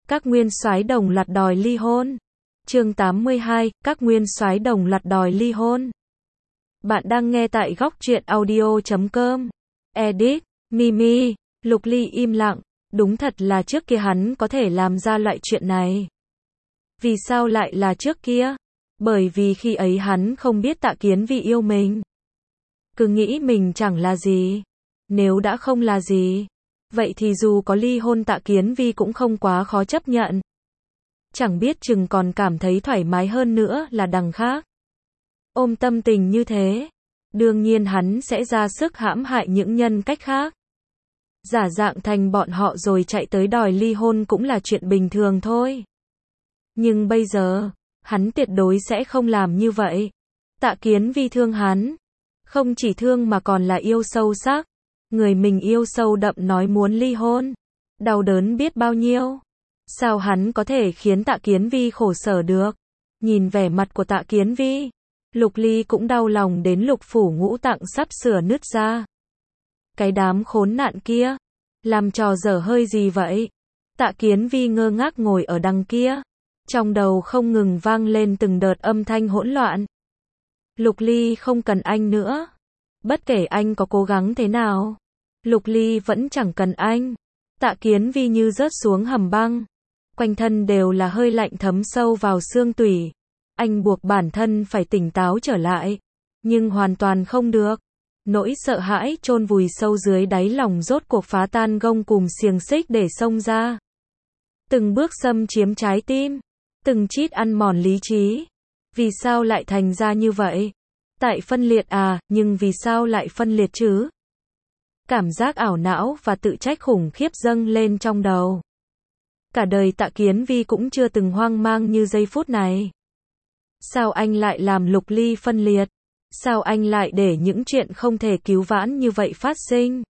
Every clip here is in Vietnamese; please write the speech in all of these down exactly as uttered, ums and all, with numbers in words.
Các nguyên soái đồng loạt đòi ly hôn. Chương tám mươi hai, các nguyên soái đồng loạt đòi ly hôn. Bạn đang nghe tại góc truyện audio chấm com. Edit, Mimi, Lục Ly im lặng, đúng thật là trước kia hắn có thể làm ra loại chuyện này. Vì sao lại là trước kia? Bởi vì khi ấy hắn không biết Tạ Kiến Vi yêu mình. Cứ nghĩ mình chẳng là gì. Nếu đã không là gì, vậy thì dù có ly hôn Tạ Kiến Vi cũng không quá khó chấp nhận. Chẳng biết chừng còn cảm thấy thoải mái hơn nữa là đằng khác. Ôm tâm tình như thế, đương nhiên hắn sẽ ra sức hãm hại những nhân cách khác. Giả dạng thành bọn họ rồi chạy tới đòi ly hôn cũng là chuyện bình thường thôi. Nhưng bây giờ, hắn tuyệt đối sẽ không làm như vậy. Tạ Kiến Vi thương hắn. Không chỉ thương mà còn là yêu sâu sắc. Người mình yêu sâu đậm nói muốn ly hôn. Đau đớn biết bao nhiêu. Sao hắn có thể khiến Tạ Kiến Vi khổ sở được? Nhìn vẻ mặt của Tạ Kiến Vi, Lục Ly cũng đau lòng đến lục phủ ngũ tạng sắp sửa nứt ra. Cái đám khốn nạn kia, làm trò dở hơi gì vậy? Tạ Kiến Vi ngơ ngác ngồi ở đằng kia, trong đầu không ngừng vang lên từng đợt âm thanh hỗn loạn. Lục Ly không cần anh nữa. Bất kể anh có cố gắng thế nào, Lục Ly vẫn chẳng cần anh. Tạ Kiến Vi như rớt xuống hầm băng. Quanh thân đều là hơi lạnh thấm sâu vào xương tủy. Anh buộc bản thân phải tỉnh táo trở lại. Nhưng hoàn toàn không được. Nỗi sợ hãi chôn vùi sâu dưới đáy lòng rốt cuộc phá tan gông cùm xiềng xích để xông ra. Từng bước xâm chiếm trái tim. Từng chít ăn mòn lý trí. Vì sao lại thành ra như vậy? Tại phân liệt à, nhưng vì sao lại phân liệt chứ? Cảm giác ảo não và tự trách khủng khiếp dâng lên trong đầu. Cả đời Tạ Kiến Vi cũng chưa từng hoang mang như giây phút này. Sao anh lại làm Lục Ly phân liệt? Sao anh lại để những chuyện không thể cứu vãn như vậy phát sinh?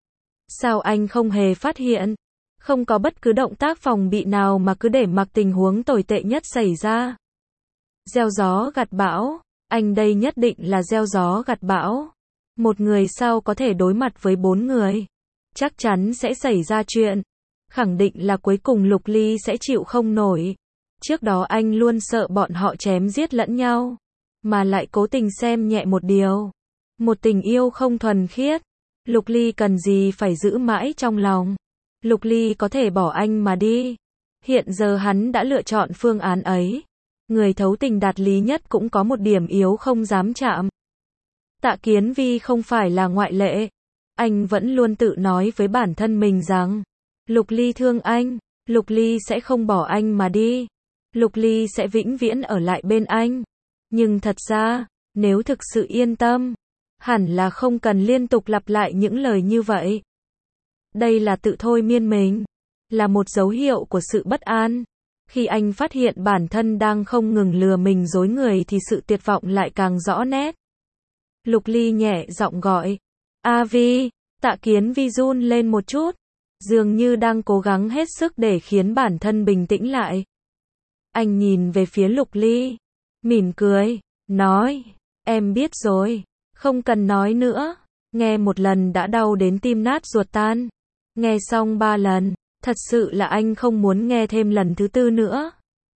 Sao anh không hề phát hiện? Không có bất cứ động tác phòng bị nào mà cứ để mặc tình huống tồi tệ nhất xảy ra. Gieo gió gặt bão, anh đây nhất định là gieo gió gặt bão. Một người sao có thể đối mặt với bốn người? Chắc chắn sẽ xảy ra chuyện. Khẳng định là cuối cùng Lục Ly sẽ chịu không nổi. Trước đó anh luôn sợ bọn họ chém giết lẫn nhau. Mà lại cố tình xem nhẹ một điều. Một tình yêu không thuần khiết. Lục Ly cần gì phải giữ mãi trong lòng. Lục Ly có thể bỏ anh mà đi. Hiện giờ hắn đã lựa chọn phương án ấy. Người thấu tình đạt lý nhất cũng có một điểm yếu không dám chạm. Tạ Kiến Vi không phải là ngoại lệ. Anh vẫn luôn tự nói với bản thân mình rằng Lục Ly thương anh, Lục Ly sẽ không bỏ anh mà đi. Lục Ly sẽ vĩnh viễn ở lại bên anh. Nhưng thật ra, nếu thực sự yên tâm, hẳn là không cần liên tục lặp lại những lời như vậy. Đây là tự thôi miên mình, là một dấu hiệu của sự bất an. Khi anh phát hiện bản thân đang không ngừng lừa mình dối người thì sự tuyệt vọng lại càng rõ nét. Lục Ly nhẹ giọng gọi. A Vi, Tạ Kiến Vi run lên một chút. Dường như đang cố gắng hết sức để khiến bản thân bình tĩnh lại. Anh nhìn về phía Lục Ly, mỉm cười, nói, em biết rồi, không cần nói nữa. Nghe một lần đã đau đến tim nát ruột tan. Nghe xong ba lần, thật sự là anh không muốn nghe thêm lần thứ tư nữa.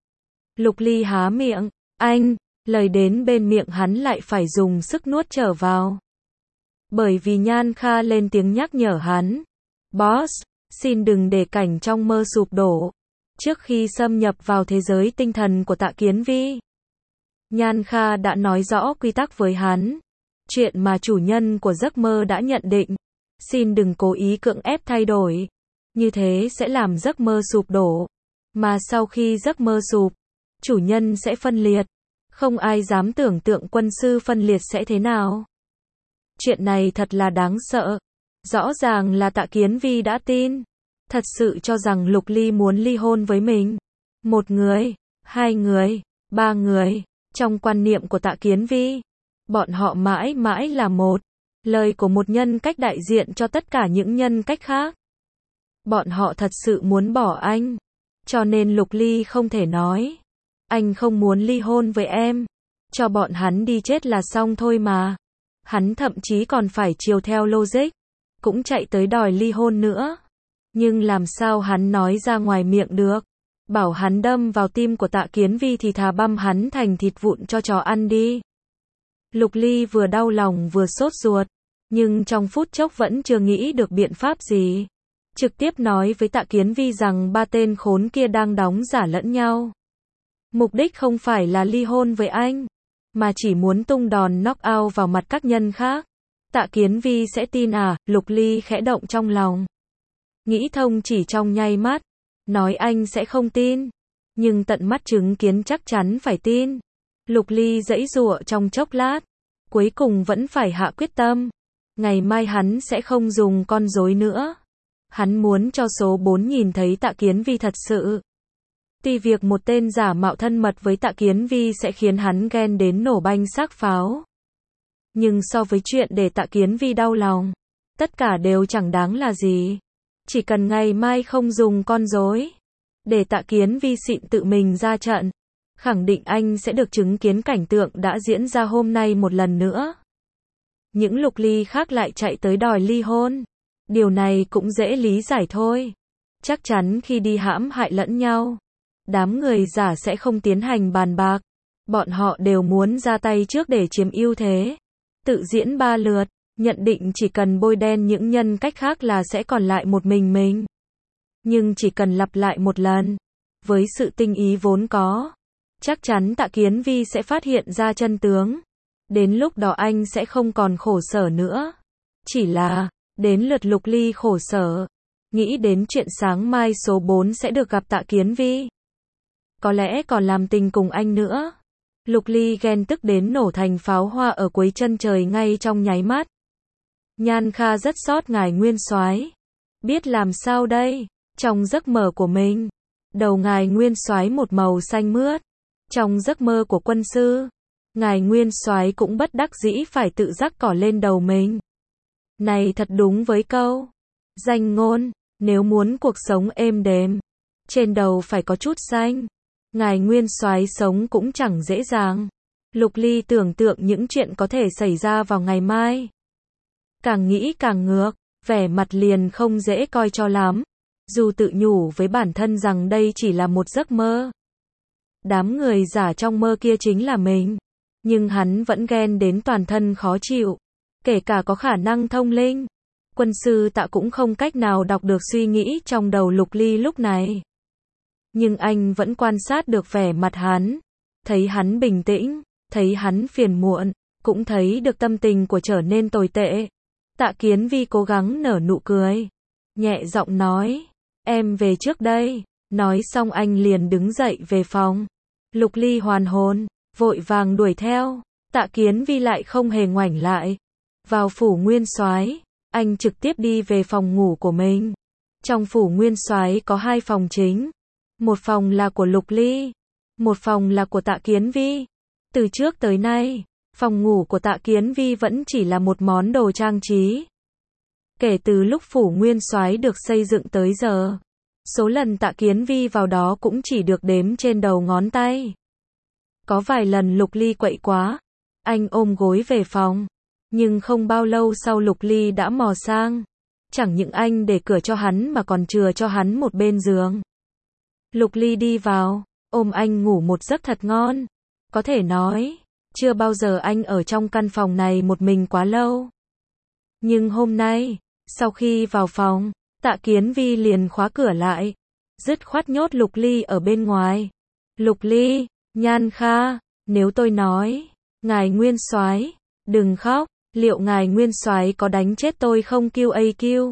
Lục Ly há miệng, anh, lời đến bên miệng hắn lại phải dùng sức nuốt trở vào. Bởi vì Nhan Kha lên tiếng nhắc nhở hắn. Boss, xin đừng để cảnh trong mơ sụp đổ. Trước khi xâm nhập vào thế giới tinh thần của Tạ Kiến Vi, Nhan Kha đã nói rõ quy tắc với hắn. Chuyện mà chủ nhân của giấc mơ đã nhận định. Xin đừng cố ý cưỡng ép thay đổi. Như thế sẽ làm giấc mơ sụp đổ. Mà sau khi giấc mơ sụp, chủ nhân sẽ phân liệt. Không ai dám tưởng tượng quân sư phân liệt sẽ thế nào. Chuyện này thật là đáng sợ. Rõ ràng là Tạ Kiến Vi đã tin. Thật sự cho rằng Lục Ly muốn ly hôn với mình. Một người, hai người, ba người. Trong quan niệm của Tạ Kiến Vi, bọn họ mãi mãi là một. Lời của một nhân cách đại diện cho tất cả những nhân cách khác. Bọn họ thật sự muốn bỏ anh. Cho nên Lục Ly không thể nói. Anh không muốn ly hôn với em. Cho bọn hắn đi chết là xong thôi mà. Hắn thậm chí còn phải chiều theo logic. Cũng chạy tới đòi ly hôn nữa. Nhưng làm sao hắn nói ra ngoài miệng được. bảo hắn đâm vào tim của Tạ Kiến Vi thì thà băm hắn thành thịt vụn cho chó ăn đi. Lục Ly vừa đau lòng vừa sốt ruột, nhưng trong phút chốc vẫn chưa nghĩ được biện pháp gì. Trực tiếp nói với Tạ Kiến Vi rằng ba tên khốn kia đang đóng giả lẫn nhau. Mục đích không phải là ly hôn với anh, mà chỉ muốn tung đòn knock out vào mặt các nhân khác. Tạ Kiến Vi sẽ tin à? Lục Ly khẽ động trong lòng. Nghĩ thông chỉ trong nháy mắt, nói anh sẽ không tin, nhưng tận mắt chứng kiến chắc chắn phải tin. Lục Ly giãy giụa trong chốc lát, cuối cùng vẫn phải hạ quyết tâm. Ngày mai hắn sẽ không dùng con rối nữa. Hắn muốn cho số bốn nhìn thấy Tạ Kiến Vi thật sự. Tuy việc một tên giả mạo thân mật với Tạ Kiến Vi sẽ khiến hắn ghen đến nổ banh xác pháo, nhưng so với chuyện để Tạ Kiến Vi đau lòng, tất cả đều chẳng đáng là gì. Chỉ cần ngày mai không dùng con rối, để Tạ Kiến Vi xịn tự mình ra trận, khẳng định anh sẽ được chứng kiến cảnh tượng đã diễn ra hôm nay một lần nữa. Những Lục Ly khác lại chạy tới đòi ly hôn. Điều này cũng dễ lý giải thôi. Chắc chắn khi đi hãm hại lẫn nhau, đám người giả sẽ không tiến hành bàn bạc. Bọn họ đều muốn ra tay trước để chiếm ưu thế. Tự diễn ba lượt, nhận định chỉ cần bôi đen những nhân cách khác là sẽ còn lại một mình mình. Nhưng chỉ cần lặp lại một lần, với sự tinh ý vốn có, chắc chắn Tạ Kiến Vi sẽ phát hiện ra chân tướng. Đến lúc đó anh sẽ không còn khổ sở nữa. Chỉ là, đến lượt Lục Ly khổ sở. Nghĩ đến chuyện sáng mai số bốn sẽ được gặp Tạ Kiến Vi. Có lẽ còn làm tình cùng anh nữa. Lục Ly ghen tức đến nổ thành pháo hoa ở cuối chân trời ngay trong nháy mắt. Nhan Kha rất xót ngài nguyên soái. Biết làm sao đây? Trong giấc mơ của mình, đầu ngài nguyên soái một màu xanh mướt. Trong giấc mơ của quân sư, ngài nguyên soái cũng bất đắc dĩ phải tự rắc cỏ lên đầu mình. Này thật đúng với câu danh ngôn, nếu muốn cuộc sống êm đềm, trên đầu phải có chút xanh. Ngài nguyên soái sống cũng chẳng dễ dàng. Lục Ly tưởng tượng những chuyện có thể xảy ra vào ngày mai. Càng nghĩ càng ngược, vẻ mặt liền không dễ coi cho lắm. Dù tự nhủ với bản thân rằng đây chỉ là một giấc mơ. Đám người giả trong mơ kia chính là mình. Nhưng hắn vẫn ghen đến toàn thân khó chịu. Kể cả có khả năng thông linh, quân sư Tạ cũng không cách nào đọc được suy nghĩ trong đầu Lục Ly lúc này. Nhưng anh vẫn quan sát được vẻ mặt hắn. Thấy hắn bình tĩnh, thấy hắn phiền muộn, cũng thấy được tâm tình của trở nên tồi tệ. Tạ Kiến Vi cố gắng nở nụ cười, nhẹ giọng nói, em về trước đây. Nói xong anh liền đứng dậy về phòng. Lục Ly hoàn hồn, vội vàng đuổi theo. Tạ Kiến Vi lại không hề ngoảnh lại. Vào phủ nguyên soái, anh trực tiếp đi về phòng ngủ của mình. Trong phủ nguyên soái có hai phòng chính. Một phòng là của Lục Ly, một phòng là của Tạ Kiến Vi. Từ trước tới nay, phòng ngủ của Tạ Kiến Vi vẫn chỉ là một món đồ trang trí. Kể từ lúc phủ nguyên soái được xây dựng tới giờ, số lần Tạ Kiến Vi vào đó cũng chỉ được đếm trên đầu ngón tay. Có vài lần Lục Ly quậy quá, anh ôm gối về phòng. Nhưng không bao lâu sau Lục Ly đã mò sang. Chẳng những anh để cửa cho hắn mà còn chừa cho hắn một bên giường. Lục Ly đi vào, ôm anh ngủ một giấc thật ngon. Có thể nói, chưa bao giờ anh ở trong căn phòng này một mình quá lâu. Nhưng hôm nay, sau khi vào phòng, Tạ Kiến Vi liền khóa cửa lại, dứt khoát nhốt Lục Ly ở bên ngoài. Lục Ly, Nhan Kha, nếu tôi nói, ngài nguyên soái, đừng khóc, liệu ngài nguyên soái có đánh chết tôi không kiu a kiu?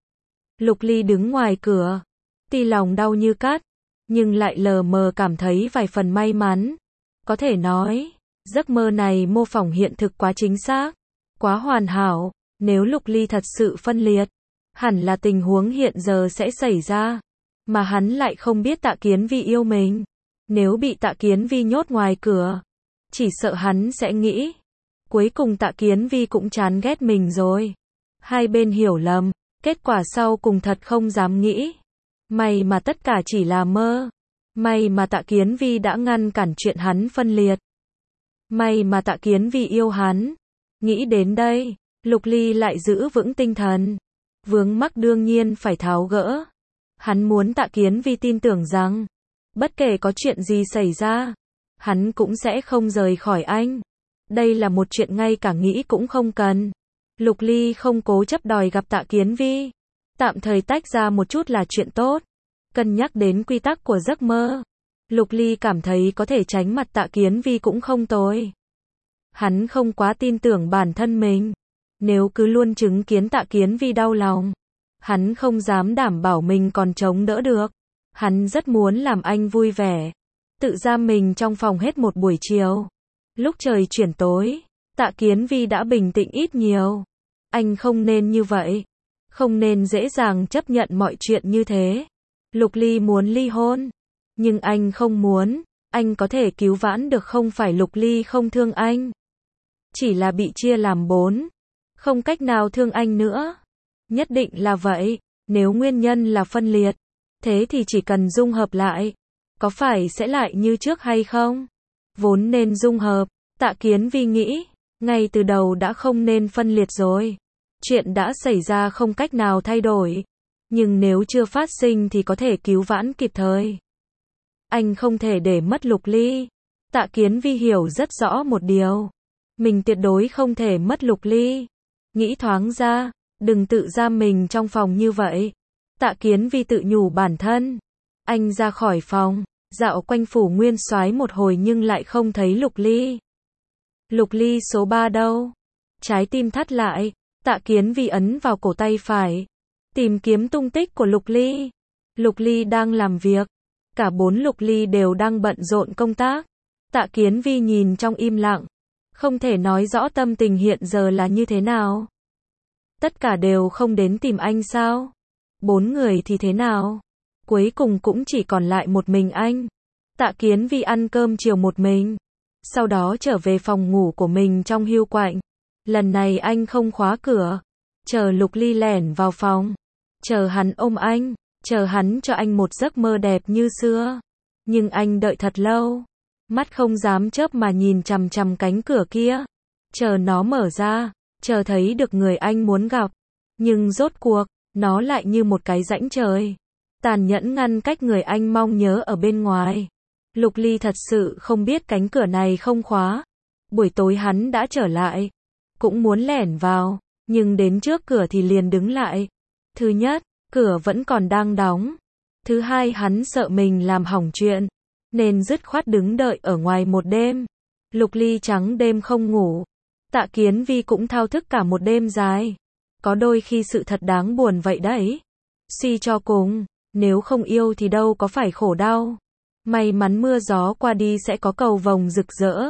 Lục Ly đứng ngoài cửa, tuy lòng đau như cắt, nhưng lại lờ mờ cảm thấy vài phần may mắn. Có thể nói, giấc mơ này mô phỏng hiện thực quá chính xác, quá hoàn hảo. Nếu Lục Ly thật sự phân liệt, hẳn là tình huống hiện giờ sẽ xảy ra. Mà hắn lại không biết Tạ Kiến Vi yêu mình. Nếu bị Tạ Kiến Vi nhốt ngoài cửa, chỉ sợ hắn sẽ nghĩ, cuối cùng Tạ Kiến Vi cũng chán ghét mình rồi. Hai bên hiểu lầm, kết quả sau cùng thật không dám nghĩ. May mà tất cả chỉ là mơ. May mà Tạ Kiến Vi đã ngăn cản chuyện hắn phân liệt. May mà Tạ Kiến Vi yêu hắn. Nghĩ đến đây, Lục Ly lại giữ vững tinh thần. Vướng mắc đương nhiên phải tháo gỡ. Hắn muốn Tạ Kiến Vi tin tưởng rằng Bất kể có chuyện gì xảy ra, hắn cũng sẽ không rời khỏi anh. Đây là một chuyện ngay cả nghĩ cũng không cần. Lục Ly không cố chấp đòi gặp Tạ Kiến Vi. Tạm thời tách ra một chút là chuyện tốt. Cân nhắc đến quy tắc của giấc mơ, Lục Ly cảm thấy có thể tránh mặt Tạ Kiến Vi cũng không tồi. Hắn không quá tin tưởng bản thân mình. Nếu cứ luôn chứng kiến Tạ Kiến Vi đau lòng, hắn không dám đảm bảo mình còn chống đỡ được. Hắn rất muốn làm anh vui vẻ. Tự giam mình trong phòng hết một buổi chiều. Lúc trời chuyển tối, Tạ Kiến Vi đã bình tĩnh ít nhiều. Anh không nên như vậy. Không nên dễ dàng chấp nhận mọi chuyện như thế. Lục Ly muốn ly hôn. Nhưng anh không muốn. Anh có thể cứu vãn được, không phải Lục Ly không thương anh. Chỉ là bị chia làm bốn. Không cách nào thương anh nữa. Nhất định là vậy. Nếu nguyên nhân là phân liệt, thế thì chỉ cần dung hợp lại. Có phải sẽ lại như trước hay không? Vốn nên dung hợp. Tạ Kiến Vi nghĩ. Ngay từ đầu đã không nên phân liệt rồi. Chuyện đã xảy ra không cách nào thay đổi. Nhưng nếu chưa phát sinh thì có thể cứu vãn kịp thời. Anh không thể để mất Lục Ly. Tạ Kiến Vi hiểu rất rõ một điều. Mình tuyệt đối không thể mất Lục Ly. Nghĩ thoáng ra, đừng tự giam mình trong phòng như vậy. Tạ Kiến Vi tự nhủ bản thân. Anh ra khỏi phòng, dạo quanh phủ Nguyên Soái một hồi nhưng lại không thấy Lục Ly. Lục Ly số ba đâu? Trái tim thắt lại, Tạ Kiến Vi ấn vào cổ tay phải, tìm kiếm tung tích của Lục Ly. Lục Ly đang làm việc. Cả bốn Lục Ly đều đang bận rộn công tác. Tạ Kiến Vi nhìn trong im lặng. Không thể nói rõ tâm tình hiện giờ là như thế nào. Tất cả đều không đến tìm anh sao? Bốn người thì thế nào? Cuối cùng cũng chỉ còn lại một mình anh. Tạ Kiến Vi ăn cơm chiều một mình. Sau đó trở về phòng ngủ của mình trong hưu quạnh. Lần này anh không khóa cửa. Chờ Lục Ly lẻn vào phòng. Chờ hắn ôm anh. Chờ hắn cho anh một giấc mơ đẹp như xưa. Nhưng anh đợi thật lâu. Mắt không dám chớp mà nhìn chằm chằm cánh cửa kia. Chờ nó mở ra. Chờ thấy được người anh muốn gặp. Nhưng rốt cuộc, nó lại như một cái rãnh trời. Tàn nhẫn ngăn cách người anh mong nhớ ở bên ngoài. Lục Ly thật sự không biết cánh cửa này không khóa. Buổi tối hắn đã trở lại. Cũng muốn lẻn vào. Nhưng đến trước cửa thì liền đứng lại. Thứ nhất, cửa vẫn còn đang đóng. Thứ hai, hắn sợ mình làm hỏng chuyện. Nên dứt khoát đứng đợi ở ngoài một đêm. Lục Ly trắng đêm không ngủ. Tạ Kiến Vi cũng thao thức cả một đêm dài. Có đôi khi sự thật đáng buồn vậy đấy. Suy cho cùng, nếu không yêu thì đâu có phải khổ đau. May mắn mưa gió qua đi sẽ có cầu vồng rực rỡ.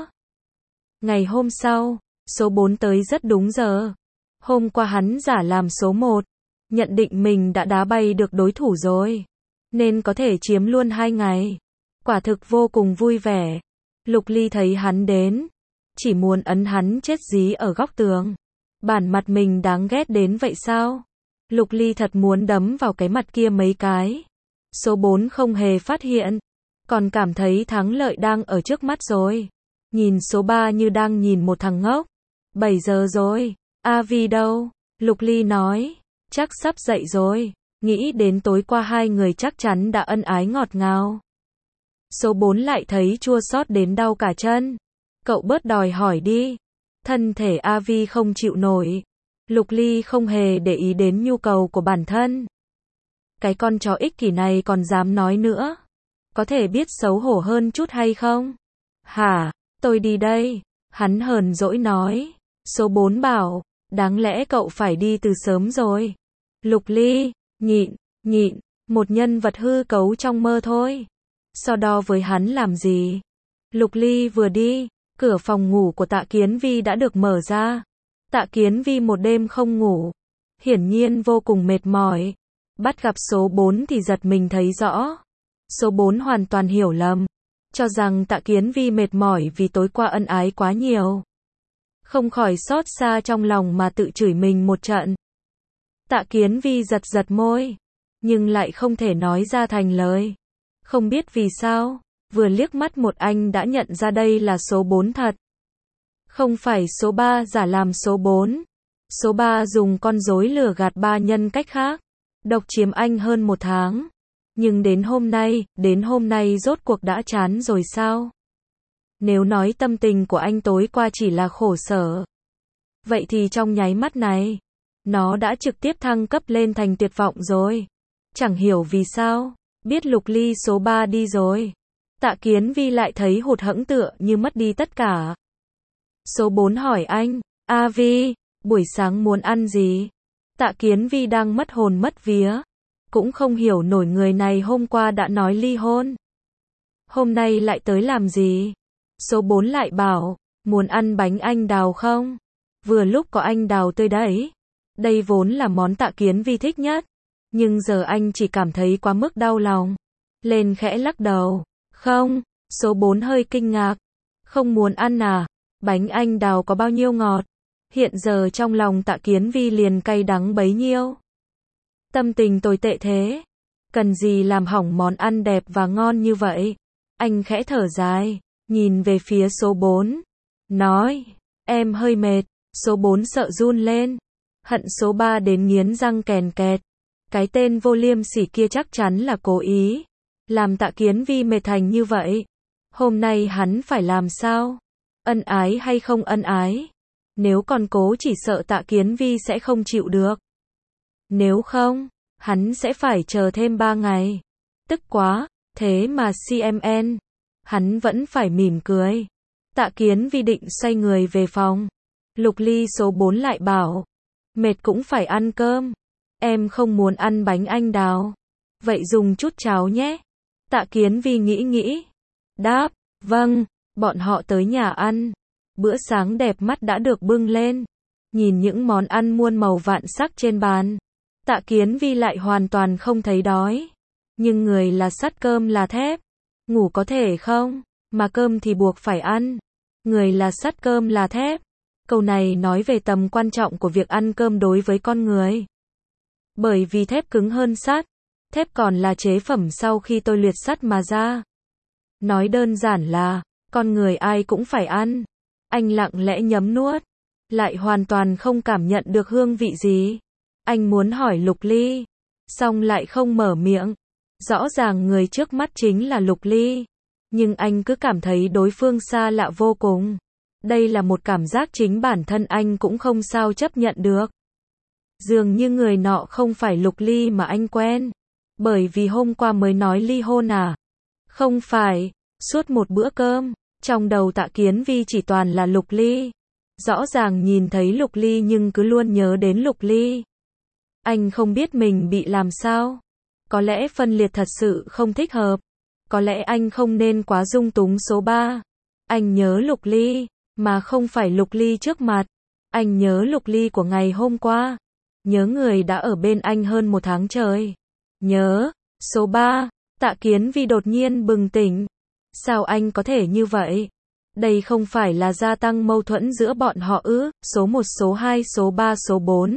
Ngày hôm sau, số bốn tới rất đúng giờ. Hôm qua hắn giả làm số một. Nhận định mình đã đá bay được đối thủ rồi. Nên có thể chiếm luôn hai ngày. Quả thực vô cùng vui vẻ. Lục Ly thấy hắn đến. Chỉ muốn ấn hắn chết dí ở góc tường. Bản mặt mình đáng ghét đến vậy sao? Lục Ly thật muốn đấm vào cái mặt kia mấy cái. Số bốn không hề phát hiện. Còn cảm thấy thắng lợi đang ở trước mắt rồi. Nhìn số ba như đang nhìn một thằng ngốc. bảy giờ rồi. A Vi đâu? Lục Ly nói. Chắc sắp dậy rồi. Nghĩ đến tối qua hai người chắc chắn đã ân ái ngọt ngào. Số bốn lại thấy chua xót đến đau cả chân. Cậu bớt đòi hỏi đi. Thân thể A Vi không chịu nổi. Lục Ly không hề để ý đến nhu cầu của bản thân. Cái con chó ích kỷ này còn dám nói nữa. Có thể biết xấu hổ hơn chút hay không? Hả, tôi đi đây. Hắn hờn dỗi nói. Số bốn bảo, đáng lẽ cậu phải đi từ sớm rồi. Lục Ly, nhịn, nhịn, một nhân vật hư cấu trong mơ thôi. So đo với hắn làm gì? Lục Ly vừa đi, cửa phòng ngủ của Tạ Kiến Vi đã được mở ra. Tạ Kiến Vi một đêm không ngủ. Hiển nhiên vô cùng mệt mỏi. Bắt gặp số bốn thì giật mình thấy rõ. Số bốn hoàn toàn hiểu lầm. Cho rằng Tạ Kiến Vi mệt mỏi vì tối qua ân ái quá nhiều. Không khỏi xót xa trong lòng mà tự chửi mình một trận. Tạ Kiến Vi giật giật môi. Nhưng lại không thể nói ra thành lời. Không biết vì sao, vừa liếc mắt một anh đã nhận ra đây là số bốn thật. Không phải số ba giả làm số bốn. Số ba dùng con rối lừa gạt ba nhân cách khác. Độc chiếm anh hơn một tháng. Nhưng đến hôm nay, đến hôm nay rốt cuộc đã chán rồi sao? Nếu nói tâm tình của anh tối qua chỉ là khổ sở, vậy thì trong nháy mắt này, nó đã trực tiếp thăng cấp lên thành tuyệt vọng rồi. Chẳng hiểu vì sao, biết Lục Ly số ba đi rồi, Tạ Kiến Vi lại thấy hụt hẫng tựa như mất đi tất cả. Số bốn hỏi anh, A Vi, buổi sáng muốn ăn gì? Tạ Kiến Vi đang mất hồn mất vía, cũng không hiểu nổi người này hôm qua đã nói ly hôn, hôm nay lại tới làm gì? Số bốn lại bảo, muốn ăn bánh anh đào không? Vừa lúc có anh đào tươi đấy. Đây vốn là món Tạ Kiến Vi thích nhất, nhưng giờ anh chỉ cảm thấy quá mức đau lòng. Lên khẽ lắc đầu, không, số bốn hơi kinh ngạc, không muốn ăn à? Bánh anh đào có bao nhiêu ngọt? Hiện giờ trong lòng Tạ Kiến Vi liền cay đắng bấy nhiêu. Tâm tình tồi tệ thế, cần gì làm hỏng món ăn đẹp và ngon như vậy? Anh khẽ thở dài, nhìn về phía số bốn, nói, em hơi mệt. Số bốn sợ run lên, hận số ba đến nghiến răng kèn kẹt. Cái tên vô liêm sỉ kia chắc chắn là cố ý, làm Tạ Kiến Vi mệt thành như vậy. Hôm nay hắn phải làm sao? Ân ái hay không ân ái? Nếu còn cố chỉ sợ Tạ Kiến Vi sẽ không chịu được. Nếu không, hắn sẽ phải chờ thêm ba ngày. Tức quá, thế mà xê em en, hắn vẫn phải mỉm cười. Tạ Kiến Vi định xoay người về phòng. Lục Ly số bốn lại bảo, mệt cũng phải ăn cơm. Em không muốn ăn bánh anh đào. Vậy dùng chút cháo nhé. Tạ Kiến Vi nghĩ nghĩ, đáp, vâng. Bọn họ tới nhà ăn. Bữa sáng đẹp mắt đã được bưng lên. Nhìn những món ăn muôn màu vạn sắc trên bàn, Tạ Kiến Vi lại hoàn toàn không thấy đói. Nhưng người là sắt cơm là thép. Ngủ có thể không, mà cơm thì buộc phải ăn. Người là sắt cơm là thép. Câu này nói về tầm quan trọng của việc ăn cơm đối với con người. Bởi vì thép cứng hơn sắt. Thép còn là chế phẩm sau khi tôi luyện sắt mà ra. Nói đơn giản là, con người ai cũng phải ăn. Anh lặng lẽ nhấm nuốt, lại hoàn toàn không cảm nhận được hương vị gì. Anh muốn hỏi Lục Ly, xong lại không mở miệng. Rõ ràng người trước mắt chính là Lục Ly, nhưng anh cứ cảm thấy đối phương xa lạ vô cùng. Đây là một cảm giác chính bản thân anh cũng không sao chấp nhận được. Dường như người nọ không phải Lục Ly mà anh quen. Bởi vì hôm qua mới nói ly hôn à? Không phải, suốt một bữa cơm, trong đầu Tạ Kiến Vi chỉ toàn là Lục Ly. Rõ ràng nhìn thấy Lục Ly nhưng cứ luôn nhớ đến Lục Ly. Anh không biết mình bị làm sao. Có lẽ phân liệt thật sự không thích hợp. Có lẽ anh không nên quá dung túng số ba. Anh nhớ Lục Ly, mà không phải Lục Ly trước mặt. Anh nhớ Lục Ly của ngày hôm qua. Nhớ người đã ở bên anh hơn một tháng trời. Nhớ, số ba, Tạ Kiến Vi đột nhiên bừng tỉnh. Sao anh có thể như vậy? Đây không phải là gia tăng mâu thuẫn giữa bọn họ ư? Số một, số hai, số ba, số bốn.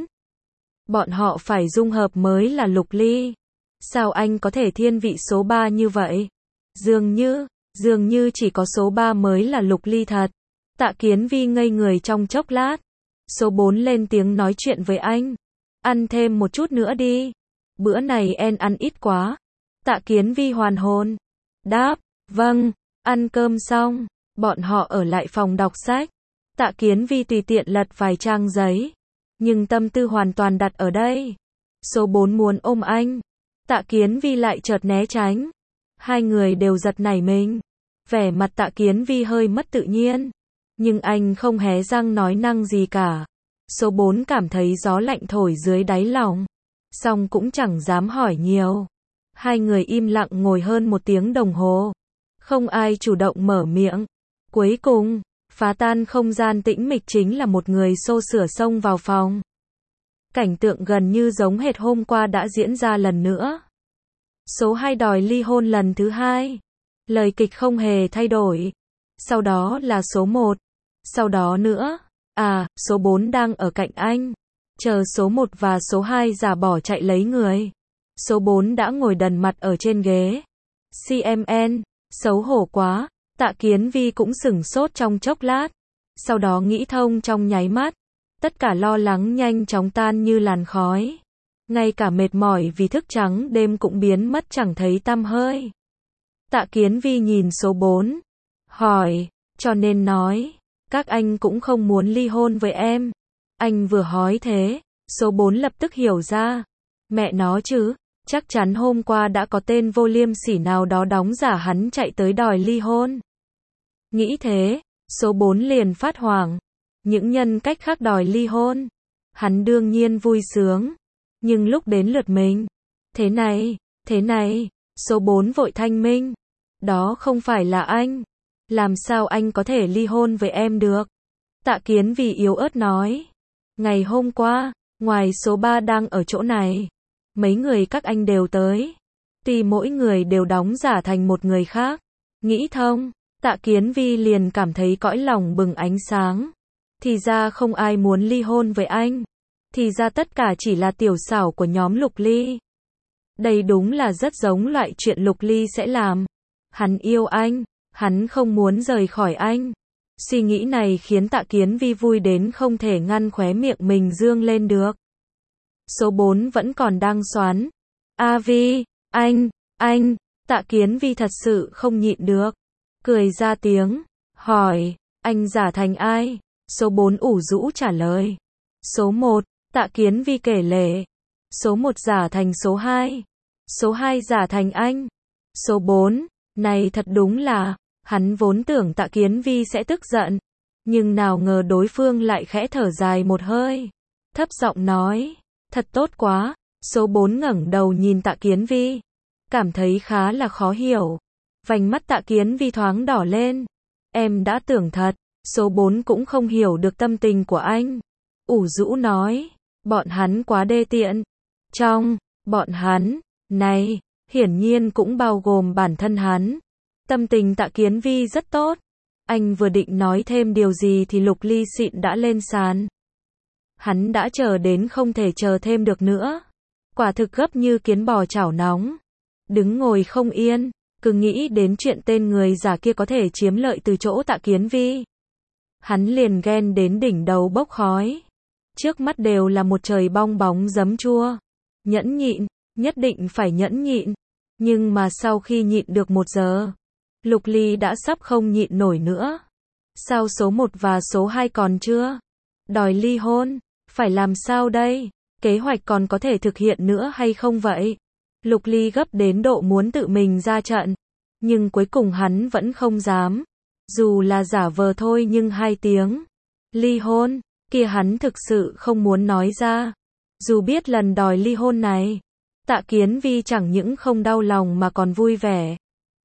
Bọn họ phải dung hợp mới là Lục Ly. Sao anh có thể thiên vị số ba như vậy? Dường như, dường như chỉ có số ba mới là Lục Ly thật. Tạ Kiến Vi ngây người trong chốc lát. Số bốn lên tiếng nói chuyện với anh. Ăn thêm một chút nữa đi. Bữa này em ăn ít quá. Tạ Kiến Vi hoàn hồn. Đáp, vâng. Ăn cơm xong, bọn họ ở lại phòng đọc sách. Tạ Kiến Vi tùy tiện lật vài trang giấy. Nhưng tâm tư hoàn toàn đặt ở đây. Số bốn muốn ôm anh. Tạ Kiến Vi lại chợt né tránh. Hai người đều giật nảy mình. Vẻ mặt Tạ Kiến Vi hơi mất tự nhiên. Nhưng anh không hé răng nói năng gì cả. Số bốn cảm thấy gió lạnh thổi dưới đáy lòng. Xong cũng chẳng dám hỏi nhiều. Hai người im lặng ngồi hơn một tiếng đồng hồ. Không ai chủ động mở miệng. Cuối cùng, phá tan không gian tĩnh mịch chính là một người xô sửa xông vào phòng. Cảnh tượng gần như giống hệt hôm qua đã diễn ra lần nữa. Số hai đòi ly hôn lần thứ hai. Lời kịch không hề thay đổi. Sau đó là số một. Sau đó nữa, à, số bốn đang ở cạnh anh. Chờ số một và số hai giả bỏ chạy lấy người. Số bốn đã ngồi đần mặt ở trên ghế. xê em en, xấu hổ quá. Tạ Kiến Vi cũng sửng sốt trong chốc lát. Sau đó nghĩ thông trong nháy mắt. Tất cả lo lắng nhanh chóng tan như làn khói. ngay cả mệt mỏi vì thức trắng đêm cũng biến mất chẳng thấy tăm hơi. Tạ Kiến Vi nhìn số bốn, hỏi, cho nên nói, các anh cũng không muốn ly hôn với em. Anh vừa hỏi thế, số bốn lập tức hiểu ra. Mẹ nó chứ, chắc chắn hôm qua đã có tên vô liêm sỉ nào đó đóng giả hắn chạy tới đòi ly hôn. Nghĩ thế, số bốn liền phát hoảng. Những nhân cách khác đòi ly hôn, hắn đương nhiên vui sướng. Nhưng lúc đến lượt mình, thế này, thế này, số bốn vội thanh minh. Đó không phải là anh. Làm sao anh có thể ly hôn với em được? Tạ Kiến Vi yếu ớt nói. Ngày hôm qua, ngoài số ba đang ở chỗ này, mấy người các anh đều tới. Tuy mỗi người đều đóng giả thành một người khác. Nghĩ thông, Tạ Kiến Vi liền cảm thấy cõi lòng bừng ánh sáng. Thì ra không ai muốn ly hôn với anh. Thì ra tất cả chỉ là tiểu xảo của nhóm Lục Ly. Đây đúng là rất giống loại chuyện Lục Ly sẽ làm. Hắn yêu anh, hắn không muốn rời khỏi anh. Suy nghĩ này khiến Tạ Kiến Vi vui đến không thể ngăn khóe miệng mình dương lên được. Số bốn vẫn còn đang xoắn. A Vi, anh, anh, Tạ Kiến Vi thật sự không nhịn được. Cười ra tiếng, hỏi, anh giả thành ai? Số bốn ủ rũ trả lời. Số một, Tạ Kiến Vi kể lể. Số một giả thành số hai. Số hai giả thành anh. Số bốn, này thật đúng là, hắn vốn tưởng Tạ Kiến Vi sẽ tức giận. Nhưng nào ngờ đối phương lại khẽ thở dài một hơi. Thấp giọng nói, thật tốt quá. Số bốn ngẩng đầu nhìn Tạ Kiến Vi. Cảm thấy khá là khó hiểu. Vành mắt Tạ Kiến Vi thoáng đỏ lên. Em đã tưởng thật. Số bốn cũng không hiểu được tâm tình của anh. Ủ rũ nói, bọn hắn quá đê tiện. Trong, bọn hắn, này, hiển nhiên cũng bao gồm bản thân hắn. Tâm tình Tạ Kiến Vi rất tốt. Anh vừa định nói thêm điều gì thì Lục Ly xịn đã lên sàn. Hắn đã chờ đến không thể chờ thêm được nữa. Quả thực gấp như kiến bò chảo nóng. Đứng ngồi không yên, cứ nghĩ đến chuyện tên người giả kia có thể chiếm lợi từ chỗ Tạ Kiến Vi. Hắn liền ghen đến đỉnh đầu bốc khói. Trước mắt đều là một trời bong bóng giấm chua. Nhẫn nhịn, nhất định phải nhẫn nhịn. Nhưng mà sau khi nhịn được một giờ, Lục Ly đã sắp không nhịn nổi nữa. Sao số một và số hai còn chưa? Đòi ly hôn, phải làm sao đây? Kế hoạch còn có thể thực hiện nữa hay không vậy? Lục Ly gấp đến độ muốn tự mình ra trận. Nhưng cuối cùng hắn vẫn không dám. Dù là giả vờ thôi nhưng hai tiếng ly hôn, kia hắn thực sự không muốn nói ra. Dù biết lần đòi ly hôn này, Tạ Kiến Vi chẳng những không đau lòng mà còn vui vẻ.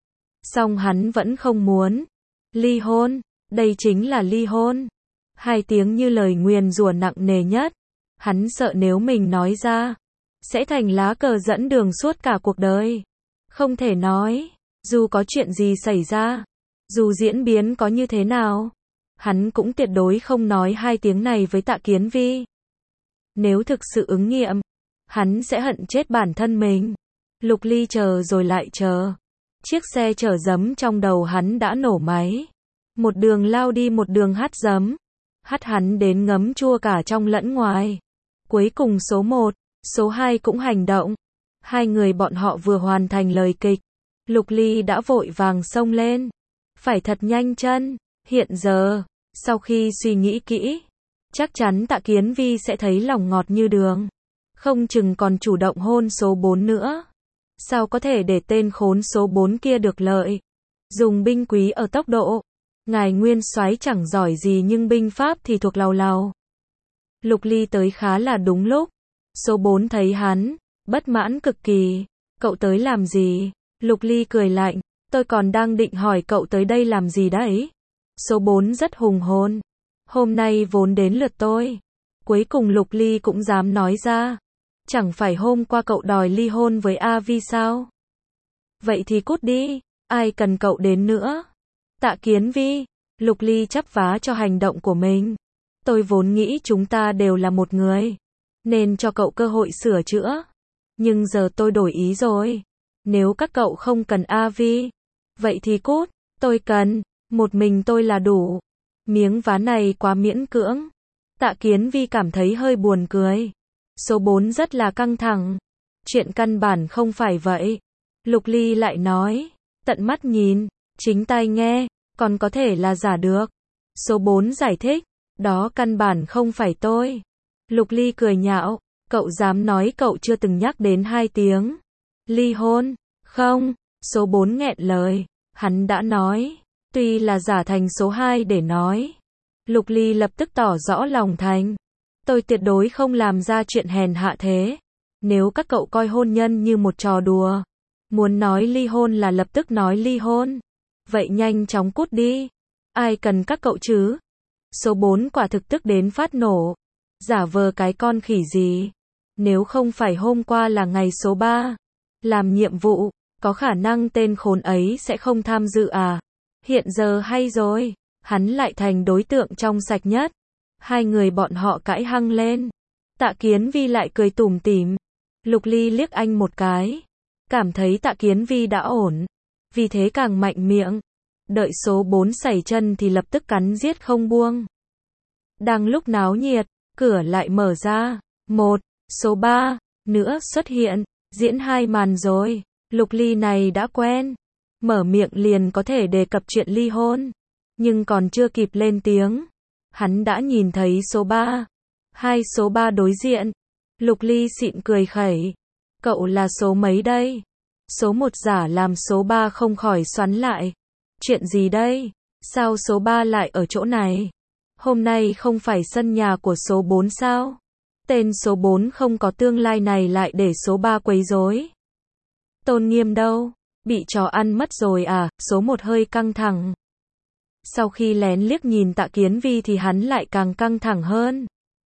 Song hắn vẫn không muốn ly hôn, đây chính là ly hôn. Hai tiếng như lời nguyền rủa nặng nề nhất. Hắn sợ nếu mình nói ra, sẽ thành lá cờ dẫn đường suốt cả cuộc đời. Không thể nói, dù có chuyện gì xảy ra, dù diễn biến có như thế nào, hắn cũng tuyệt đối không nói hai tiếng này với Tạ Kiến Vi. Nếu thực sự ứng nghiệm, hắn sẽ hận chết bản thân mình. Lục Ly chờ rồi lại chờ. Chiếc xe chở giấm trong đầu hắn đã nổ máy. Một đường lao đi một đường hắt giấm. Hắt hắn đến ngấm chua cả trong lẫn ngoài. Cuối cùng số một, số hai cũng hành động. Hai người bọn họ vừa hoàn thành lời kịch. Lục Ly đã vội vàng xông lên. Phải thật nhanh chân. Hiện giờ, sau khi suy nghĩ kỹ, chắc chắn Tạ Kiến Vi sẽ thấy lòng ngọt như đường. Không chừng còn chủ động hôn số bốn nữa. Sao có thể để tên khốn số bốn kia được lợi? Dùng binh quý ở tốc độ. Ngài nguyên soái chẳng giỏi gì nhưng binh pháp thì thuộc làu làu. Lục Ly tới khá là đúng lúc. Số bốn thấy hắn, bất mãn cực kỳ. Cậu tới làm gì? Lục Ly cười lạnh. Tôi còn đang định hỏi cậu tới đây làm gì đấy? Số bốn rất hùng hồn. Hôm nay vốn đến lượt tôi. Cuối cùng Lục Ly cũng dám nói ra. Chẳng phải hôm qua cậu đòi ly hôn với A Vi sao? Vậy thì cút đi, ai cần cậu đến nữa? Tạ Kiến Vi, Lục Ly chắp vá cho hành động của mình. Tôi vốn nghĩ chúng ta đều là một người, nên cho cậu cơ hội sửa chữa. Nhưng giờ tôi đổi ý rồi. Nếu các cậu không cần A Vi, vậy thì cút, tôi cần, một mình tôi là đủ. Miếng ván này quá miễn cưỡng. Tạ Kiến Vi cảm thấy hơi buồn cười. Số bốn rất là căng thẳng. Chuyện căn bản không phải vậy. Lục Ly lại nói. Tận mắt nhìn, chính tai nghe, còn có thể là giả được. Số bốn giải thích. Đó căn bản không phải tôi. Lục Ly cười nhạo. Cậu dám nói cậu chưa từng nhắc đến hai tiếng ly hôn? Không. Số bốn nghẹn lời. Hắn đã nói. Tuy là giả thành số hai để nói. Lục Ly lập tức tỏ rõ lòng thành. Tôi tuyệt đối không làm ra chuyện hèn hạ thế. Nếu các cậu coi hôn nhân như một trò đùa, muốn nói ly hôn là lập tức nói ly hôn, vậy nhanh chóng cút đi. Ai cần các cậu chứ? Số bốn quả thực tức đến phát nổ. Giả vờ cái con khỉ gì? Nếu không phải hôm qua là ngày số ba, làm nhiệm vụ, có khả năng tên khốn ấy sẽ không tham dự à? Hiện giờ hay rồi, hắn lại thành đối tượng trong sạch nhất. Hai người bọn họ cãi hăng lên. Tạ Kiến Vi lại cười tủm tỉm. Lục Ly liếc anh một cái, cảm thấy Tạ Kiến Vi đã ổn, vì thế càng mạnh miệng. Đợi số bốn sẩy chân thì lập tức cắn giết không buông. Đang lúc náo nhiệt, cửa lại mở ra. Một, số ba, nữa xuất hiện, diễn hai màn rồi. Lục Ly này đã quen, mở miệng liền có thể đề cập chuyện ly hôn, nhưng còn chưa kịp lên tiếng, hắn đã nhìn thấy số ba. Hai số ba đối diện. Lục Ly xịn cười khẩy. Cậu là số mấy đây? Số một giả làm số ba không khỏi xoắn lại. Chuyện gì đây? Sao số ba lại ở chỗ này? Hôm nay không phải sân nhà của số bốn sao? Tên số bốn không có tương lai này lại để số ba quấy rối. Tôn nghiêm đâu? Bị chó ăn mất rồi à? Số một hơi căng thẳng. Sau khi lén liếc nhìn Tạ Kiến Vi thì hắn lại càng căng thẳng hơn.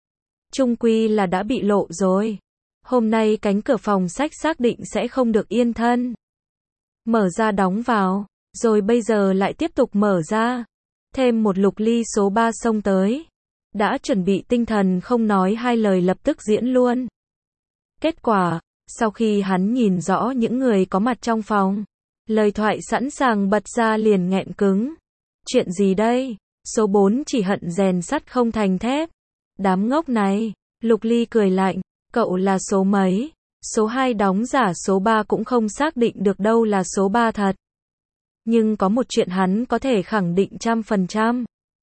Chung quy là đã bị lộ rồi. Hôm nay cánh cửa phòng sách xác định sẽ không được yên thân. Mở ra đóng vào, rồi bây giờ lại tiếp tục mở ra. Thêm một Lục Ly số ba xông tới. Đã chuẩn bị tinh thần không nói hai lời lập tức diễn luôn. Kết quả, sau khi hắn nhìn rõ những người có mặt trong phòng, lời thoại sẵn sàng bật ra liền nghẹn cứng. Chuyện gì đây? Số bốn chỉ hận rèn sắt không thành thép. Đám ngốc này. Lục Ly cười lạnh. Cậu là số mấy? Số hai đóng giả số ba cũng không xác định được đâu là số ba thật. Nhưng có một chuyện hắn có thể khẳng định trăm phần trăm.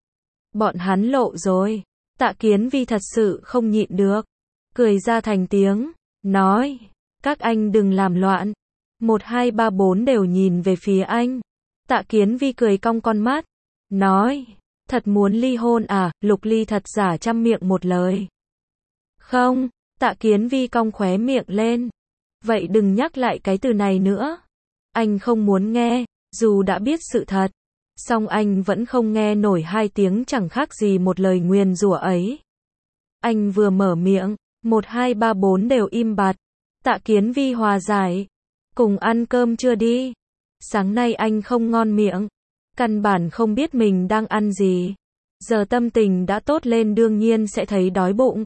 Bọn hắn lộ rồi. Tạ Kiến Vi thật sự không nhịn được. Cười ra thành tiếng. Nói. Các anh đừng làm loạn. Một hai ba bốn đều nhìn về phía anh. Tạ Kiến Vi cười cong con mắt. Nói. Thật muốn ly hôn à? Lục Ly thật giả trăm miệng một lời. Không. Tạ Kiến Vi cong khóe miệng lên. Vậy đừng nhắc lại cái từ này nữa. Anh không muốn nghe, dù đã biết sự thật. Song anh vẫn không nghe nổi hai tiếng chẳng khác gì một lời nguyền rủa ấy. Anh vừa mở miệng, một hai ba bốn đều im bặt. Tạ Kiến Vi hòa giải. Cùng ăn cơm chưa đi? Sáng nay anh không ngon miệng. Căn bản không biết mình đang ăn gì. Giờ tâm tình đã tốt lên đương nhiên sẽ thấy đói bụng.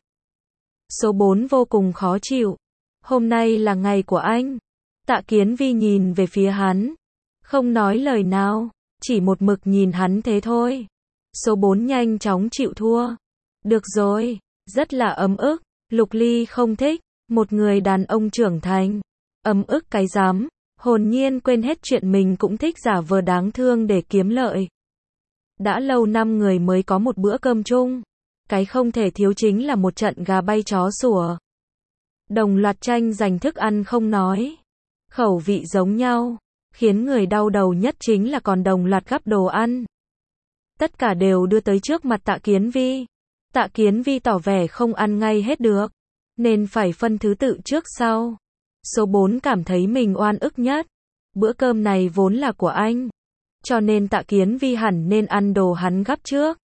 Số bốn vô cùng khó chịu. Hôm nay là ngày của anh. Tạ Kiến Vi nhìn về phía hắn. Không nói lời nào. Chỉ một mực nhìn hắn thế thôi. Số bốn nhanh chóng chịu thua. Được rồi. Rất là ấm ức. Lục Ly không thích. Một người đàn ông trưởng thành. Ấm ức cái rắm. Hồn nhiên quên hết chuyện mình cũng thích giả vờ đáng thương để kiếm lợi. Đã lâu năm người mới có một bữa cơm chung. Cái không thể thiếu chính là một trận gà bay chó sủa. Đồng loạt tranh giành thức ăn không nói. Khẩu vị giống nhau. Khiến người đau đầu nhất chính là còn đồng loạt gắp đồ ăn. Tất cả đều đưa tới trước mặt Tạ Kiến Vi. Tạ Kiến Vi tỏ vẻ không ăn ngay hết được. Nên phải phân thứ tự trước sau. Số bốn cảm thấy mình oan ức nhất. Bữa cơm này vốn là của anh. Cho nên Tạ Kiến Vi hẳn nên ăn đồ hắn gắp trước.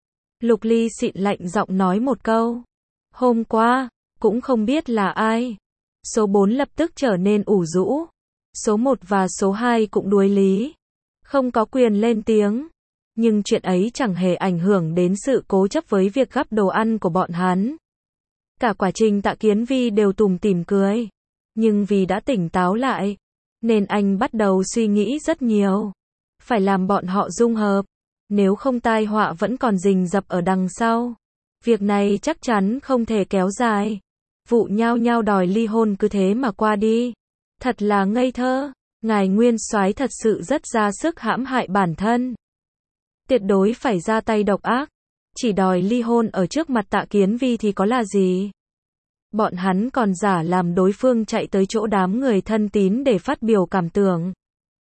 Lục Ly xịn lạnh giọng nói một câu. Hôm qua, cũng không biết là ai. Số bốn lập tức trở nên ủ rũ. Số một và số hai cũng đuối lý. Không có quyền lên tiếng. Nhưng chuyện ấy chẳng hề ảnh hưởng đến sự cố chấp với việc gắp đồ ăn của bọn hắn. Cả quá trình Tạ Kiến Vi đều tủm tỉm cười. Nhưng vì đã tỉnh táo lại, nên anh bắt đầu suy nghĩ rất nhiều. Phải làm bọn họ dung hợp. Nếu không tai họa vẫn còn rình rập ở đằng sau. Việc này chắc chắn không thể kéo dài. vụ nhao nhao đòi ly hôn cứ thế mà qua đi. Thật là ngây thơ, ngài nguyên soái thật sự rất ra sức hãm hại bản thân. Tuyệt đối phải ra tay độc ác, chỉ đòi ly hôn ở trước mặt Tạ Kiến Vi thì có là gì. Bọn hắn còn giả làm đối phương chạy tới chỗ đám người thân tín để phát biểu cảm tưởng.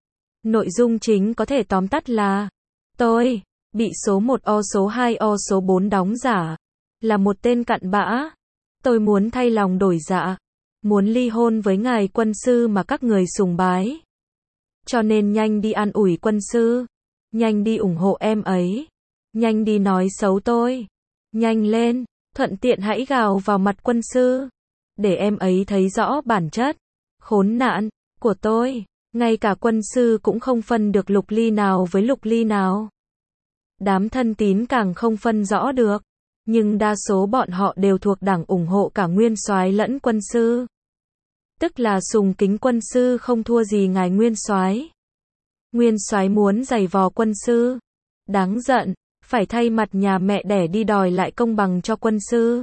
Nội dung chính có thể tóm tắt là: tôi bị số một o số hai o số bốn đóng giả, là một tên cặn bã. Tôi muốn thay lòng đổi dạ, muốn ly hôn với ngài quân sư mà các người sùng bái. Cho nên nhanh đi an ủi quân sư, nhanh đi ủng hộ em ấy, nhanh đi nói xấu tôi, nhanh lên, thuận tiện hãy gào vào mặt quân sư, để em ấy thấy rõ bản chất khốn nạn của tôi. Ngay cả quân sư cũng không phân được Lục Ly nào với Lục Ly nào. Đám thân tín càng không phân rõ được, nhưng đa số bọn họ đều thuộc đảng ủng hộ cả nguyên soái lẫn quân sư. Tức là sùng kính quân sư không thua gì ngài nguyên soái. Nguyên soái muốn giày vò quân sư, đáng giận, phải thay mặt nhà mẹ đẻ đi đòi lại công bằng cho quân sư.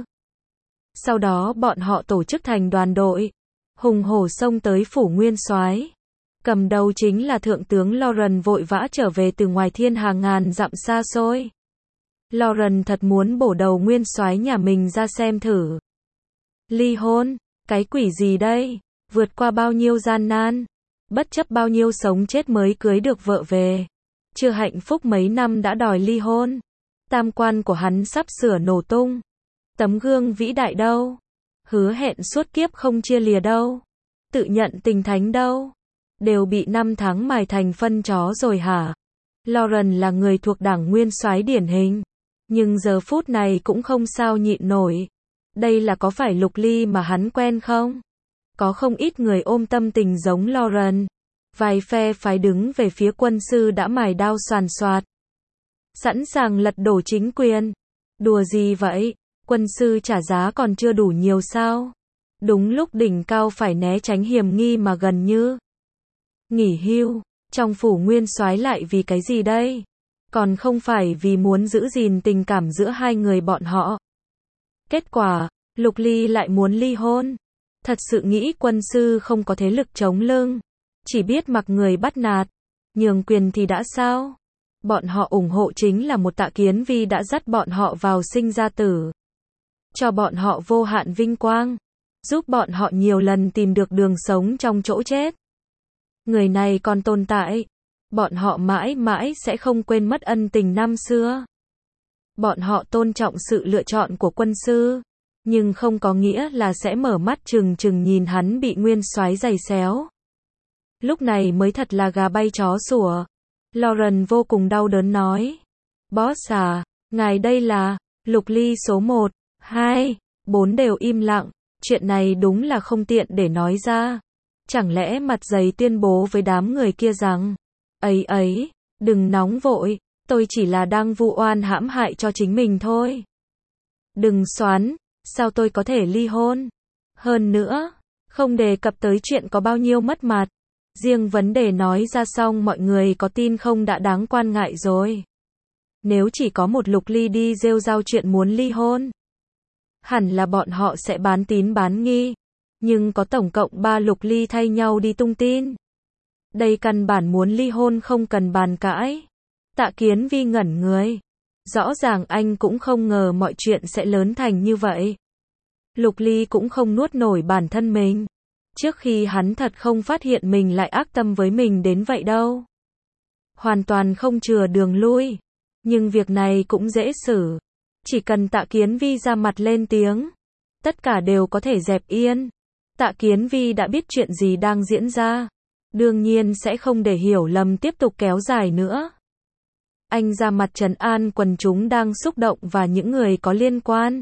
Sau đó bọn họ tổ chức thành đoàn đội, hùng hổ xông tới phủ nguyên soái. Cầm đầu chính là thượng tướng Lauren vội vã trở về từ ngoài thiên hàng ngàn dặm xa xôi. Lauren thật muốn bổ đầu nguyên soái nhà mình ra xem thử. Ly hôn, cái quỷ gì đây? Vượt qua bao nhiêu gian nan, bất chấp bao nhiêu sống chết mới cưới được vợ về. Chưa hạnh phúc mấy năm đã đòi ly hôn. Tam quan của hắn sắp sửa nổ tung. Tấm gương vĩ đại đâu? Hứa hẹn suốt kiếp không chia lìa đâu? Tự nhận tình thánh đâu? Đều bị năm tháng mài thành phân chó rồi hả? Lauren là người thuộc đảng nguyên soái điển hình, nhưng giờ phút này cũng không sao nhịn nổi. Đây là có phải Lục Ly mà hắn quen không? Có không ít người ôm tâm tình giống Lauren. Vài phe phái đứng về phía quân sư đã mài đao soàn soạt, sẵn sàng lật đổ chính quyền. Đùa gì vậy? Quân sư trả giá còn chưa đủ nhiều sao? Đúng lúc đỉnh cao phải né tránh hiểm nghi mà gần như nghỉ hưu. Trong phủ nguyên soái lại vì cái gì đây? Còn không phải vì muốn giữ gìn tình cảm giữa hai người bọn họ. Kết quả, Lục Ly lại muốn ly hôn. Thật sự nghĩ quân sư không có thế lực chống lưng, chỉ biết mặc người bắt nạt, nhường quyền thì đã sao? Bọn họ ủng hộ chính là một Tạ Kiến Vi đã dắt bọn họ vào sinh ra tử, cho bọn họ vô hạn vinh quang, giúp bọn họ nhiều lần tìm được đường sống trong chỗ chết. Người này còn tồn tại, bọn họ mãi mãi sẽ không quên mất ân tình năm xưa. Bọn họ tôn trọng sự lựa chọn của quân sư, nhưng không có nghĩa là sẽ mở mắt trừng trừng nhìn hắn bị nguyên soái giày xéo. Lúc này mới thật là gà bay chó sủa. Lauren vô cùng đau đớn nói: Boss à, ngài đây là Lục Ly số một, hai, bốn đều im lặng. Chuyện này đúng là không tiện để nói ra. Chẳng lẽ mặt dày tuyên bố với đám người kia rằng: ấy ấy, đừng nóng vội, tôi chỉ là đang vu oan hãm hại cho chính mình thôi. Đừng xoắn, sao tôi có thể ly hôn? Hơn nữa, không đề cập tới chuyện có bao nhiêu mất mặt. Riêng vấn đề nói ra xong mọi người có tin không đã đáng quan ngại rồi. Nếu chỉ có một Lục Ly đi rêu rao chuyện muốn ly hôn, hẳn là bọn họ sẽ bán tín bán nghi. Nhưng có tổng cộng ba Lục Ly thay nhau đi tung tin. Đây căn bản muốn ly hôn không cần bàn cãi. Tạ Kiến Vi ngẩn người. Rõ ràng anh cũng không ngờ mọi chuyện sẽ lớn thành như vậy. Lục Ly cũng không nuốt nổi bản thân mình. Trước khi hắn thật không phát hiện mình lại ác tâm với mình đến vậy đâu. Hoàn toàn không chừa đường lui. Nhưng việc này cũng dễ xử. Chỉ cần Tạ Kiến Vi ra mặt lên tiếng, tất cả đều có thể dẹp yên. Tạ Kiến Vi đã biết chuyện gì đang diễn ra, đương nhiên sẽ không để hiểu lầm tiếp tục kéo dài nữa. Anh ra mặt trấn an quần chúng đang xúc động và những người có liên quan.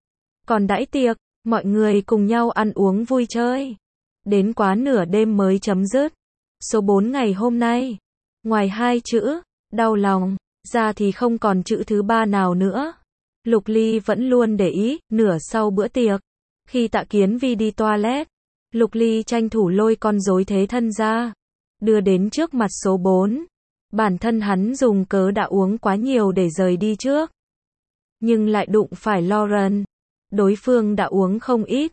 Còn đãi tiệc, mọi người cùng nhau ăn uống vui chơi. Đến quá nửa đêm mới chấm dứt. Số bốn ngày hôm nay, ngoài hai chữ đau lòng ra thì không còn chữ thứ ba nào nữa. Lục Ly vẫn luôn để ý. Nửa sau bữa tiệc, khi Tạ Kiến Vi đi toilet, Lục Ly tranh thủ lôi con rối thế thân ra, đưa đến trước mặt số bốn. Bản thân hắn dùng cớ đã uống quá nhiều để rời đi trước, nhưng lại đụng phải Lauren. Đối phương đã uống không ít,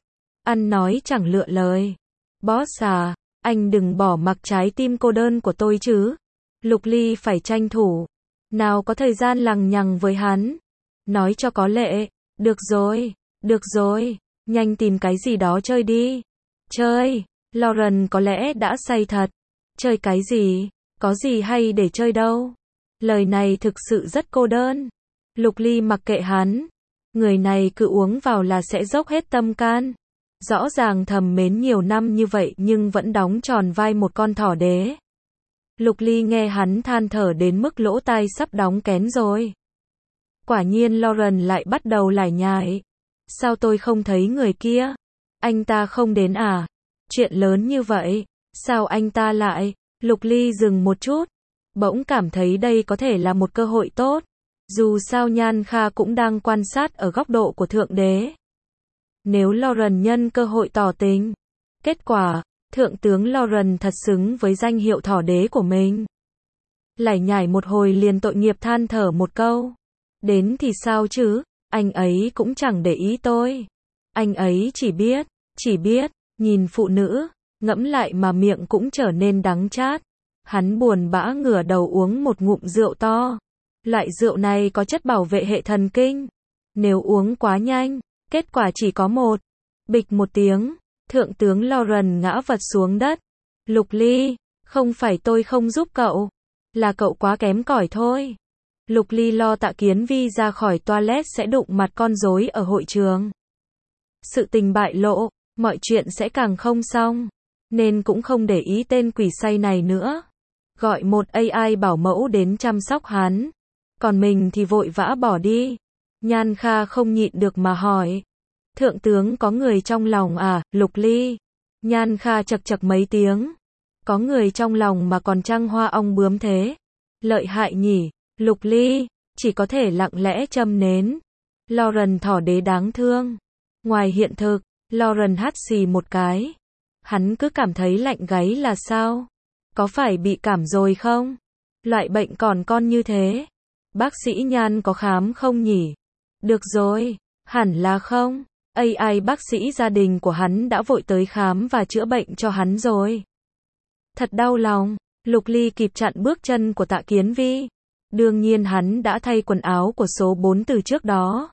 ăn nói chẳng lựa lời. Boss à, anh đừng bỏ mặc trái tim cô đơn của tôi chứ. Lục Ly phải tranh thủ. Nào có thời gian lằng nhằng với hắn. Nói cho có lệ. Được rồi, được rồi, nhanh tìm cái gì đó chơi đi. Chơi, Lauren có lẽ đã say thật. Chơi cái gì, có gì hay để chơi đâu. Lời này thực sự rất cô đơn. Lục Ly mặc kệ hắn. Người này cứ uống vào là sẽ dốc hết tâm can. Rõ ràng thầm mến nhiều năm như vậy nhưng vẫn đóng tròn vai một con thỏ đế. Lục Ly nghe hắn than thở đến mức lỗ tai sắp đóng kén rồi. Quả nhiên Lauren lại bắt đầu lải nhải. Sao tôi không thấy người kia? Anh ta không đến à? Chuyện lớn như vậy, sao anh ta lại? Lục Ly dừng một chút, bỗng cảm thấy đây có thể là một cơ hội tốt. Dù sao Nhan Kha cũng đang quan sát ở góc độ của Thượng Đế. Nếu Lauren nhân cơ hội tỏ tình, kết quả, Thượng tướng Lauren thật xứng với danh hiệu thỏ đế của mình. Lải nhải một hồi liền tội nghiệp than thở một câu. Đến thì sao chứ, anh ấy cũng chẳng để ý tôi. Anh ấy chỉ biết, chỉ biết, nhìn phụ nữ, ngẫm lại mà miệng cũng trở nên đắng chát. Hắn buồn bã ngửa đầu uống một ngụm rượu to. Loại rượu này có chất bảo vệ hệ thần kinh. Nếu uống quá nhanh, kết quả chỉ có một. Bịch một tiếng, Thượng tướng Lauren ngã vật xuống đất. Lục Ly, không phải tôi không giúp cậu, là cậu quá kém cỏi thôi. Lục Ly lo Tạ Kiến Vi ra khỏi toilet sẽ đụng mặt con rối ở hội trường. Sự tình bại lộ, mọi chuyện sẽ càng không xong, nên cũng không để ý tên quỷ say này nữa. Gọi một a i bảo mẫu đến chăm sóc hắn. Còn mình thì vội vã bỏ đi. Nhan Kha không nhịn được mà hỏi. Thượng tướng có người trong lòng à, Lục Ly? Nhan Kha chật chật mấy tiếng. Có người trong lòng mà còn trăng hoa ong bướm thế. Lợi hại nhỉ, Lục Ly, chỉ có thể lặng lẽ châm nến. Lauren thỏ đế đáng thương. Ngoài hiện thực, Lauren hắt xì một cái. Hắn cứ cảm thấy lạnh gáy là sao? Có phải bị cảm rồi không? Loại bệnh còn con như thế. Bác sĩ Nhan có khám không nhỉ? Được rồi, hẳn là không. a i bác sĩ gia đình của hắn đã vội tới khám và chữa bệnh cho hắn rồi. Thật đau lòng, Lục Ly kịp chặn bước chân của Tạ Kiến Vi. Đương nhiên hắn đã thay quần áo của số bốn từ trước đó.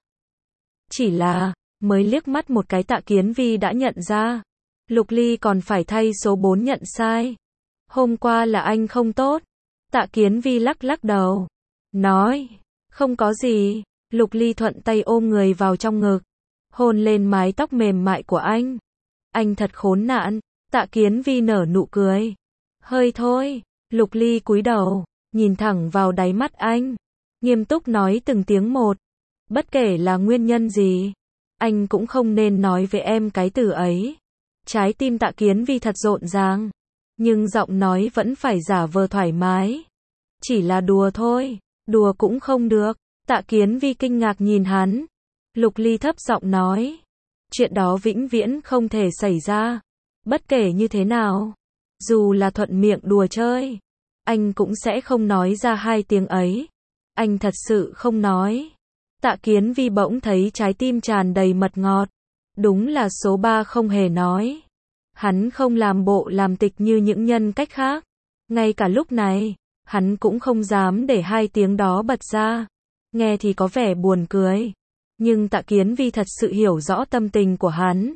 Chỉ là, mới liếc mắt một cái Tạ Kiến Vi đã nhận ra. Lục Ly còn phải thay số bốn nhận sai. Hôm qua là anh không tốt. Tạ Kiến Vi lắc lắc đầu. Nói, không có gì. Lục Ly thuận tay ôm người vào trong ngực. Hôn lên mái tóc mềm mại của anh. Anh thật khốn nạn. Tạ Kiến Vi nở nụ cười. Hơi thôi. Lục Ly cúi đầu, nhìn thẳng vào đáy mắt anh. Nghiêm túc nói từng tiếng một. Bất kể là nguyên nhân gì, anh cũng không nên nói với em cái từ ấy. Trái tim Tạ Kiến Vi thật rộn ràng. Nhưng giọng nói vẫn phải giả vờ thoải mái. Chỉ là đùa thôi. Đùa cũng không được. Tạ Kiến Vi kinh ngạc nhìn hắn. Lục Ly thấp giọng nói. Chuyện đó vĩnh viễn không thể xảy ra. Bất kể như thế nào. Dù là thuận miệng đùa chơi. Anh cũng sẽ không nói ra hai tiếng ấy. Anh thật sự không nói. Tạ Kiến Vi bỗng thấy trái tim tràn đầy mật ngọt. Đúng là số ba không hề nói. Hắn không làm bộ làm tịch như những nhân cách khác. Ngay cả lúc này, hắn cũng không dám để hai tiếng đó bật ra. Nghe thì có vẻ buồn cười. Nhưng Tạ Kiến Vi thật sự hiểu rõ tâm tình của hắn.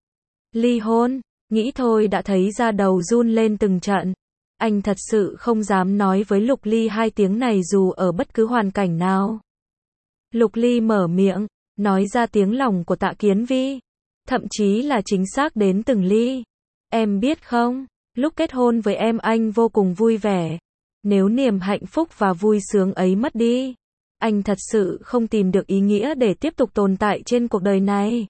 Ly hôn, nghĩ thôi đã thấy da đầu run lên từng trận. Anh thật sự không dám nói với Lục Ly hai tiếng này dù ở bất cứ hoàn cảnh nào. Lục Ly mở miệng, nói ra tiếng lòng của Tạ Kiến Vi. Thậm chí là chính xác đến từng ly. Em biết không, lúc kết hôn với em anh vô cùng vui vẻ. Nếu niềm hạnh phúc và vui sướng ấy mất đi, anh thật sự không tìm được ý nghĩa để tiếp tục tồn tại trên cuộc đời này.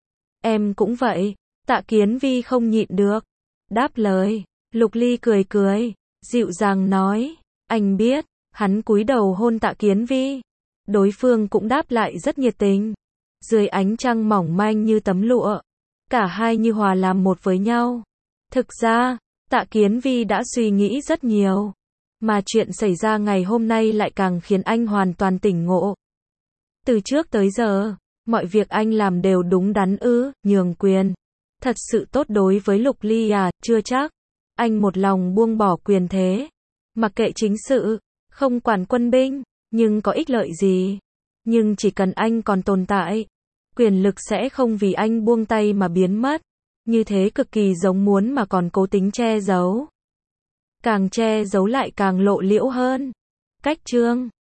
Em cũng vậy. Tạ Kiến Vi không nhịn được. Đáp lời. Lục Ly cười cười, dịu dàng nói. Anh biết. Hắn cúi đầu hôn Tạ Kiến Vi. Đối phương cũng đáp lại rất nhiệt tình. Dưới ánh trăng mỏng manh như tấm lụa. Cả hai như hòa làm một với nhau. Thực ra, Tạ Kiến Vi đã suy nghĩ rất nhiều. Mà chuyện xảy ra ngày hôm nay lại càng khiến anh hoàn toàn tỉnh ngộ. Từ trước tới giờ, mọi việc anh làm đều đúng đắn ư, nhường quyền. Thật sự tốt đối với Lục Ly à, chưa chắc. Anh một lòng buông bỏ quyền thế. Mặc kệ chính sự, không quản quân binh, nhưng có ích lợi gì? Nhưng chỉ cần anh còn tồn tại, quyền lực sẽ không vì anh buông tay mà biến mất. Như thế cực kỳ giống muốn mà còn cố tính che giấu. Càng che giấu lại càng lộ liễu hơn. Cách chương